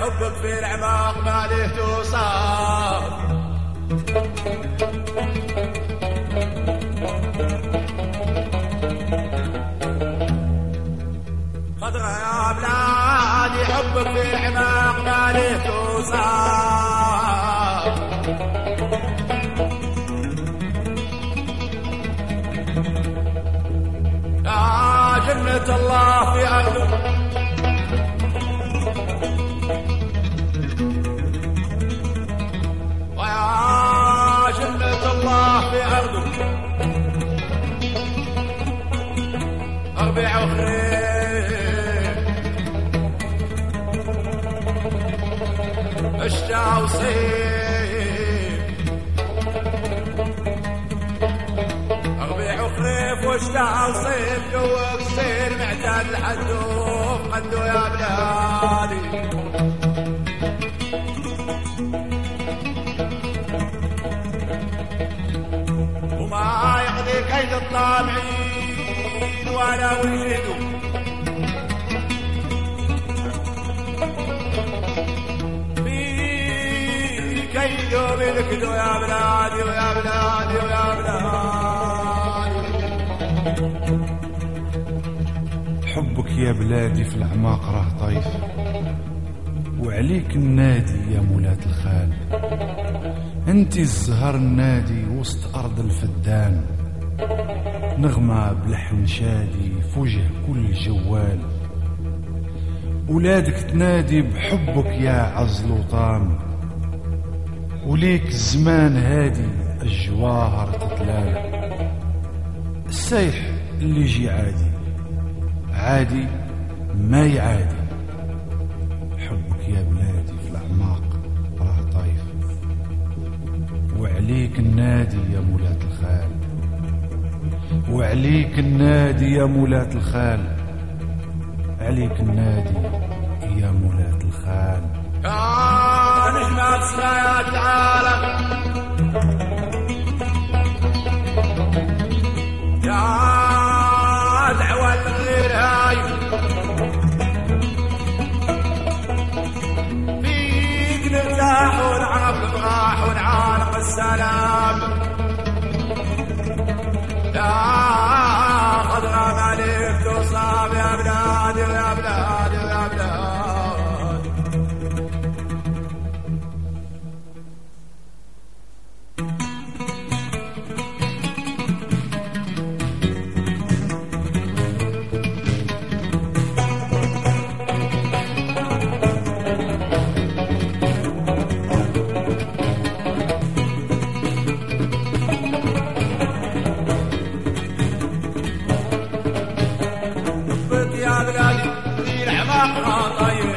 حبك في الأعماق ما له توصاف. خضرة يا بلادي حبك في الأعماق ما له توصاف. يا جنة الله في أرضه ربيع وخريف اشتاء وصيف. ربيع وخريف واشتاء وصيف جوك سير معتاد الحدوف قدو يا بلادي. وما يقضي كيد الطامعين ولا وجدوا في كيدوا بالكدوا يا بلادي ويا بلادي ويا بلادي. حبك يا بلادي في الأعماق راه طيف، وعليك النادي يا مولاة الخال. انتي الزهر النادي وسط أرض الفدان، نغمة بلحن شادي في وجه كل جوال. ولادك تنادي بحبك يا عزلوطان، وليك الزمان هادي الجواهر تتلال. السيح اللي يجي عادي عادي ما يعادي. حبك يا بلادي في الأعماق راه طايف، وعليك النادي يا مولاة الخال. وعليك النادي يا مولاة الخال. عليك النادي يا مولاة الخال. يا نجمة السماء تعالى يا دعوة الغير هاي فيك نرتاح ونعرف الفرح ونعانق السلام. يا خضرة مالك توصاف يا بلادي ويا بلادي ويا بلادي. يا بلادي في الأعماق طيب